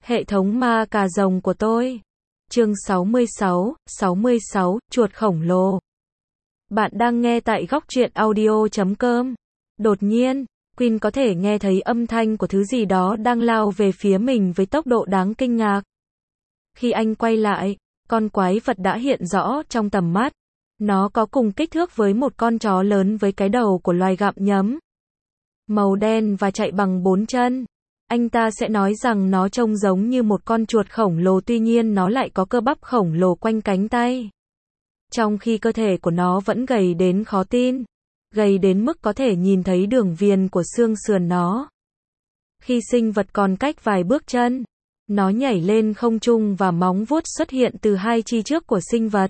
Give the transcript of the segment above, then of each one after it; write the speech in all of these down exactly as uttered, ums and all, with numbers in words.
Hệ thống ma cà rồng của tôi. Chương sáu mươi sáu, sáu mươi sáu, chuột khổng lồ. Bạn đang nghe tại góc truyện audio chấm com. Đột nhiên, Queen có thể nghe thấy âm thanh của thứ gì đó đang lao về phía mình với tốc độ đáng kinh ngạc. Khi anh quay lại, con quái vật đã hiện rõ trong tầm mắt. Nó có cùng kích thước với một con chó lớn với cái đầu của loài gặm nhấm. Màu đen và chạy bằng bốn chân. Anh ta sẽ nói rằng nó trông giống như một con chuột khổng lồ, tuy nhiên nó lại có cơ bắp khổng lồ quanh cánh tay. Trong khi cơ thể của nó vẫn gầy đến khó tin. Gầy đến mức có thể nhìn thấy đường viền của xương sườn nó. Khi sinh vật còn cách vài bước chân, nó nhảy lên không trung và móng vuốt xuất hiện từ hai chi trước của sinh vật.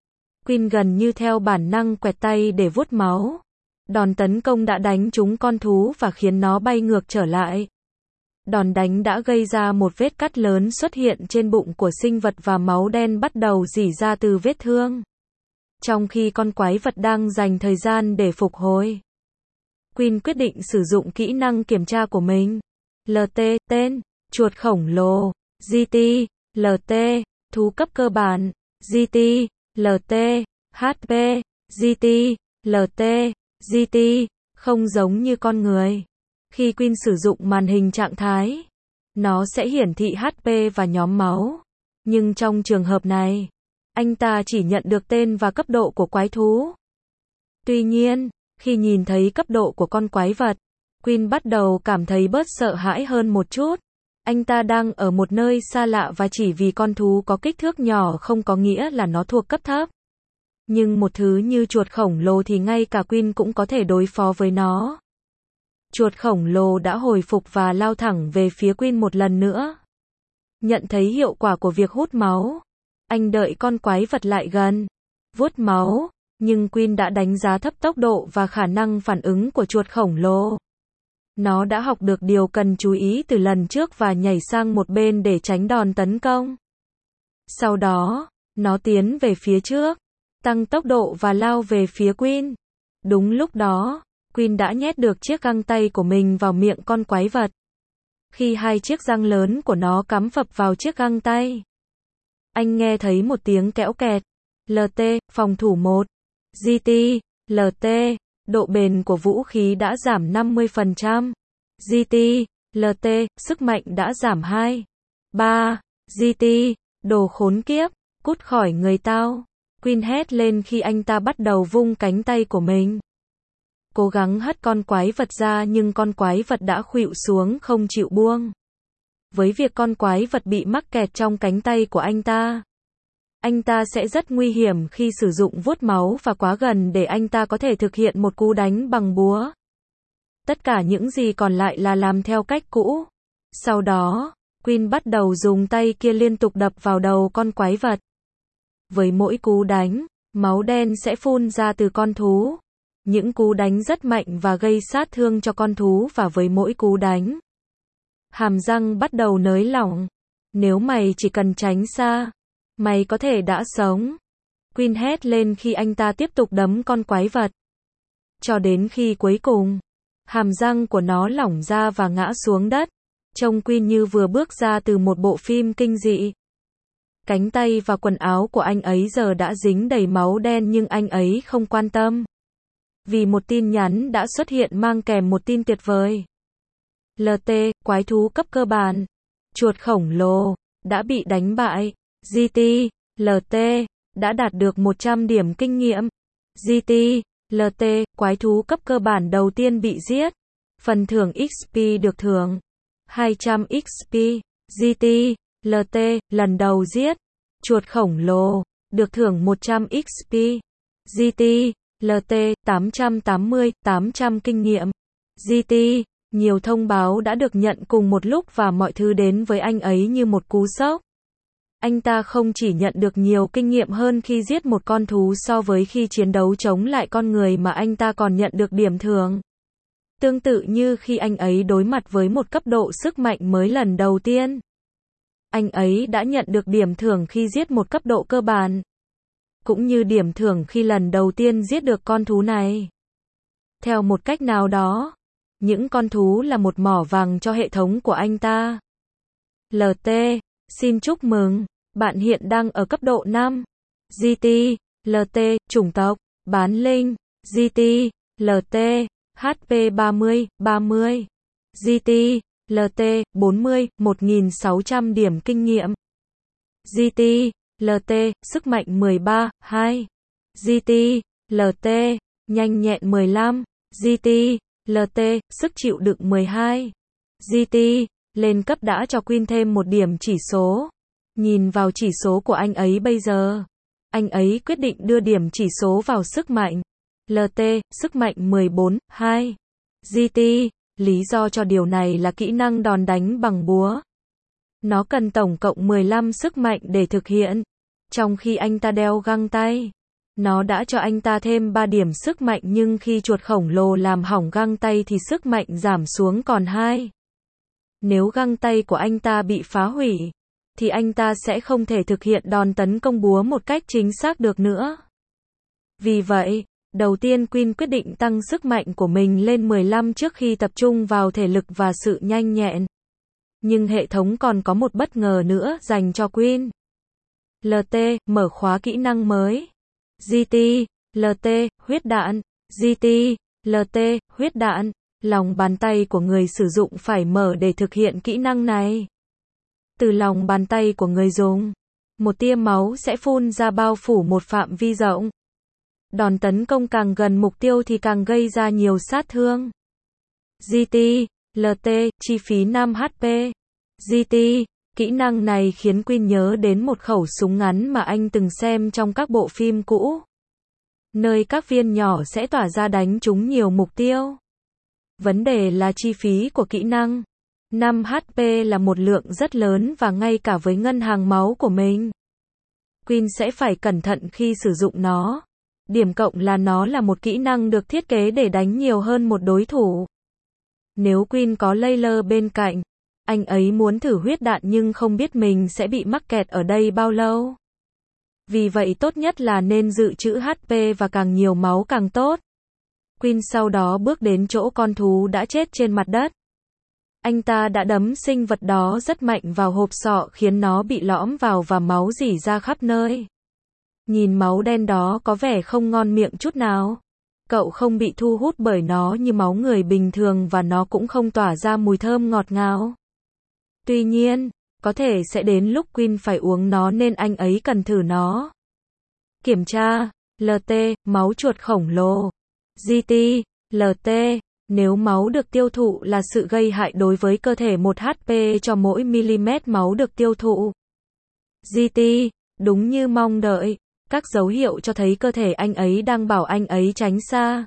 Queen gần như theo bản năng quẹt tay để vuốt máu. Đòn tấn công đã đánh trúng con thú và khiến nó bay ngược trở lại. Đòn đánh đã gây ra một vết cắt lớn xuất hiện trên bụng của sinh vật và máu đen bắt đầu rỉ ra từ vết thương. Trong khi con quái vật đang dành thời gian để phục hồi, Queen quyết định sử dụng kỹ năng kiểm tra của mình. lờ tê, tên, chuột khổng lồ, giê tê, lờ tê, thú cấp cơ bản, giê tê, lờ tê, hát pê, giê tê, lờ tê, giê tê, không giống như con người. Khi Queen sử dụng màn hình trạng thái, nó sẽ hiển thị hát pê và nhóm máu. Nhưng trong trường hợp này, anh ta chỉ nhận được tên và cấp độ của quái thú. Tuy nhiên, khi nhìn thấy cấp độ của con quái vật, Queen bắt đầu cảm thấy bớt sợ hãi hơn một chút. Anh ta đang ở một nơi xa lạ và chỉ vì con thú có kích thước nhỏ không có nghĩa là nó thuộc cấp thấp. Nhưng một thứ như chuột khổng lồ thì ngay cả Queen cũng có thể đối phó với nó. Chuột khổng lồ đã hồi phục và lao thẳng về phía Queen một lần nữa. Nhận thấy hiệu quả của việc hút máu, anh đợi con quái vật lại gần, vuốt máu, nhưng Queen đã đánh giá thấp tốc độ và khả năng phản ứng của chuột khổng lồ. Nó đã học được điều cần chú ý từ lần trước và nhảy sang một bên để tránh đòn tấn công. Sau đó, nó tiến về phía trước, tăng tốc độ và lao về phía Queen. Đúng lúc đó, Queen đã nhét được chiếc găng tay của mình vào miệng con quái vật. Khi hai chiếc răng lớn của nó cắm phập vào chiếc găng tay, anh nghe thấy một tiếng kẽo kẹt. lờ tê, phòng thủ một. giê tê, lờ tê, độ bền của vũ khí đã giảm năm mươi phần trăm. giê tê, lờ tê, sức mạnh đã giảm hai. ba. giê tê, đồ khốn kiếp, cút khỏi người tao. Queen hét lên khi anh ta bắt đầu vung cánh tay của mình. Cố gắng hất con quái vật ra nhưng con quái vật đã khuỵu xuống không chịu buông. Với việc con quái vật bị mắc kẹt trong cánh tay của anh ta, anh ta sẽ rất nguy hiểm khi sử dụng vuốt máu và quá gần để anh ta có thể thực hiện một cú đánh bằng búa. Tất cả những gì còn lại là làm theo cách cũ. Sau đó, Queen bắt đầu dùng tay kia liên tục đập vào đầu con quái vật. Với mỗi cú đánh, máu đen sẽ phun ra từ con thú. Những cú đánh rất mạnh và gây sát thương cho con thú và với mỗi cú đánh, hàm răng bắt đầu nới lỏng. Nếu mày chỉ cần tránh xa, mày có thể đã sống. Queen hét lên khi anh ta tiếp tục đấm con quái vật. Cho đến khi cuối cùng, hàm răng của nó lỏng ra và ngã xuống đất. Trông Queen như vừa bước ra từ một bộ phim kinh dị. Cánh tay và quần áo của anh ấy giờ đã dính đầy máu đen nhưng anh ấy không quan tâm. Vì một tin nhắn đã xuất hiện mang kèm một tin tuyệt vời. lờ tê, quái thú cấp cơ bản, chuột khổng lồ, đã bị đánh bại. giê tê, lờ tê, đã đạt được một trăm điểm kinh nghiệm. giê tê, lờ tê, quái thú cấp cơ bản đầu tiên bị giết. Phần thưởng ích pê được thưởng hai trăm ích pê. giê tê, lờ tê, lần đầu giết chuột khổng lồ, được thưởng một trăm ích pê. giê tê, lờ tê, tám trăm tám mươi, tám trăm kinh nghiệm. giê tê, nhiều thông báo đã được nhận cùng một lúc và mọi thứ đến với anh ấy như một cú sốc. Anh ta không chỉ nhận được nhiều kinh nghiệm hơn khi giết một con thú so với khi chiến đấu chống lại con người mà anh ta còn nhận được điểm thưởng. Tương tự như khi anh ấy đối mặt với một cấp độ sức mạnh mới lần đầu tiên. Anh ấy đã nhận được điểm thưởng khi giết một cấp độ cơ bản. Cũng như điểm thưởng khi lần đầu tiên giết được con thú này. Theo một cách nào đó, những con thú là một mỏ vàng cho hệ thống của anh ta. lờ tê, xin chúc mừng, bạn hiện đang ở cấp độ năm. giê tê, lờ tê, chủng tộc, bán linh, giê tê, lờ tê, hát pê ba mươi, ba mươi. giê tê, lờ tê, bốn mươi, một nghìn sáu trăm điểm kinh nghiệm. giê tê, lờ tê, sức mạnh mười ba, hai. giê tê, lờ tê, nhanh nhẹn mười lăm. giê tê, lờ tê, sức chịu đựng mười hai. giê tê, lên cấp đã cho Queen thêm một điểm chỉ số. Nhìn vào chỉ số của anh ấy bây giờ. Anh ấy quyết định đưa điểm chỉ số vào sức mạnh. lờ tê, sức mạnh mười bốn, hai. giê tê, lý do cho điều này là kỹ năng đòn đánh bằng búa. Nó cần tổng cộng mười lăm sức mạnh để thực hiện. Trong khi anh ta đeo găng tay, nó đã cho anh ta thêm ba điểm sức mạnh, nhưng khi chuột khổng lồ làm hỏng găng tay thì sức mạnh giảm xuống còn hai. Nếu găng tay của anh ta bị phá hủy, thì anh ta sẽ không thể thực hiện đòn tấn công búa một cách chính xác được nữa. Vì vậy, đầu tiên Queen quyết định tăng sức mạnh của mình lên mười lăm trước khi tập trung vào thể lực và sự nhanh nhẹn. Nhưng hệ thống còn có một bất ngờ nữa dành cho Queen. lờ tê, mở khóa kỹ năng mới. giê tê, lờ tê, huyết đạn. giê tê, lờ tê, huyết đạn. Lòng bàn tay của người sử dụng phải mở để thực hiện kỹ năng này. Từ lòng bàn tay của người dùng, một tia máu sẽ phun ra bao phủ một phạm vi rộng. Đòn tấn công càng gần mục tiêu thì càng gây ra nhiều sát thương. giê tê, lờ tê, chi phí năm hát pê. giê tê, kỹ năng này khiến Queen nhớ đến một khẩu súng ngắn mà anh từng xem trong các bộ phim cũ, nơi các viên nhỏ sẽ tỏa ra đánh trúng nhiều mục tiêu. Vấn đề là chi phí của kỹ năng. năm hát pê là một lượng rất lớn và ngay cả với ngân hàng máu của mình, Queen sẽ phải cẩn thận khi sử dụng nó. Điểm cộng là nó là một kỹ năng được thiết kế để đánh nhiều hơn một đối thủ. Nếu Queen có Layla bên cạnh, anh ấy muốn thử huyết đạn nhưng không biết mình sẽ bị mắc kẹt ở đây bao lâu. Vì vậy tốt nhất là nên dự trữ hát pê và càng nhiều máu càng tốt. Queen sau đó bước đến chỗ con thú đã chết trên mặt đất. Anh ta đã đấm sinh vật đó rất mạnh vào hộp sọ khiến nó bị lõm vào và máu rỉ ra khắp nơi. Nhìn máu đen đó có vẻ không ngon miệng chút nào. Cậu không bị thu hút bởi nó như máu người bình thường và nó cũng không tỏa ra mùi thơm ngọt ngào. Tuy nhiên, có thể sẽ đến lúc Queen phải uống nó nên anh ấy cần thử nó. Kiểm tra, lờ tê, máu chuột khổng lồ. giê tê, lờ tê, nếu máu được tiêu thụ là sự gây hại đối với cơ thể một hát pê cho mỗi mm máu được tiêu thụ. giê tê, đúng như mong đợi, các dấu hiệu cho thấy cơ thể anh ấy đang bảo anh ấy tránh xa.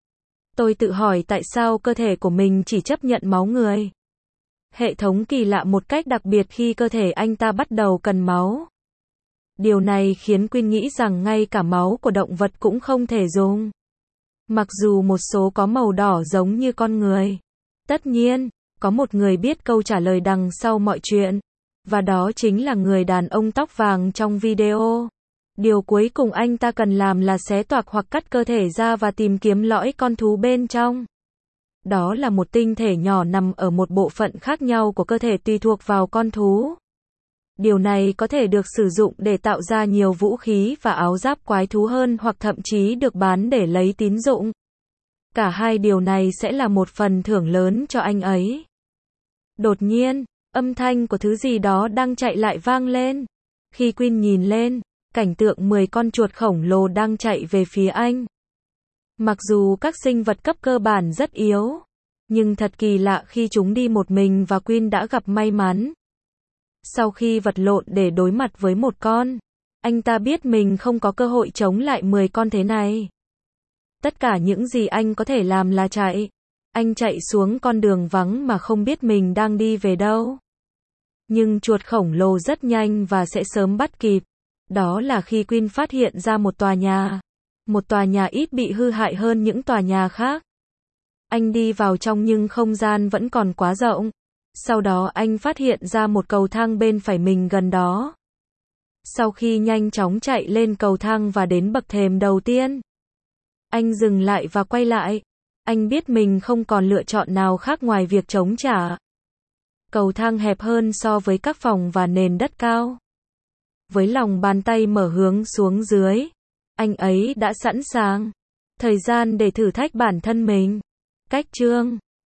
Tôi tự hỏi tại sao cơ thể của mình chỉ chấp nhận máu người. Hệ thống kỳ lạ một cách đặc biệt khi cơ thể anh ta bắt đầu cần máu. Điều này khiến Queen nghĩ rằng ngay cả máu của động vật cũng không thể dùng. Mặc dù một số có màu đỏ giống như con người. Tất nhiên, có một người biết câu trả lời đằng sau mọi chuyện. Và đó chính là người đàn ông tóc vàng trong video. Điều cuối cùng anh ta cần làm là xé toạc hoặc cắt cơ thể ra và tìm kiếm lõi con thú bên trong. Đó là một tinh thể nhỏ nằm ở một bộ phận khác nhau của cơ thể tùy thuộc vào con thú. Điều này có thể được sử dụng để tạo ra nhiều vũ khí và áo giáp quái thú hơn hoặc thậm chí được bán để lấy tín dụng. Cả hai điều này sẽ là một phần thưởng lớn cho anh ấy. Đột nhiên, âm thanh của thứ gì đó đang chạy lại vang lên. Khi Queen nhìn lên, cảnh tượng mười con chuột khổng lồ đang chạy về phía anh. Mặc dù các sinh vật cấp cơ bản rất yếu, nhưng thật kỳ lạ khi chúng đi một mình và Queen đã gặp may mắn. Sau khi vật lộn để đối mặt với một con, anh ta biết mình không có cơ hội chống lại mười con thế này. Tất cả những gì anh có thể làm là chạy. Anh chạy xuống con đường vắng mà không biết mình đang đi về đâu. Nhưng chuột khổng lồ rất nhanh và sẽ sớm bắt kịp. Đó là khi Queen phát hiện ra một tòa nhà. Một tòa nhà ít bị hư hại hơn những tòa nhà khác. Anh đi vào trong nhưng không gian vẫn còn quá rộng. Sau đó anh phát hiện ra một cầu thang bên phải mình gần đó. Sau khi nhanh chóng chạy lên cầu thang và đến bậc thềm đầu tiên, anh dừng lại và quay lại. Anh biết mình không còn lựa chọn nào khác ngoài việc chống trả. Cầu thang hẹp hơn so với các phòng và nền đất cao. Với lòng bàn tay mở hướng xuống dưới, anh ấy đã sẵn sàng. Thời gian để thử thách bản thân mình. Cách chương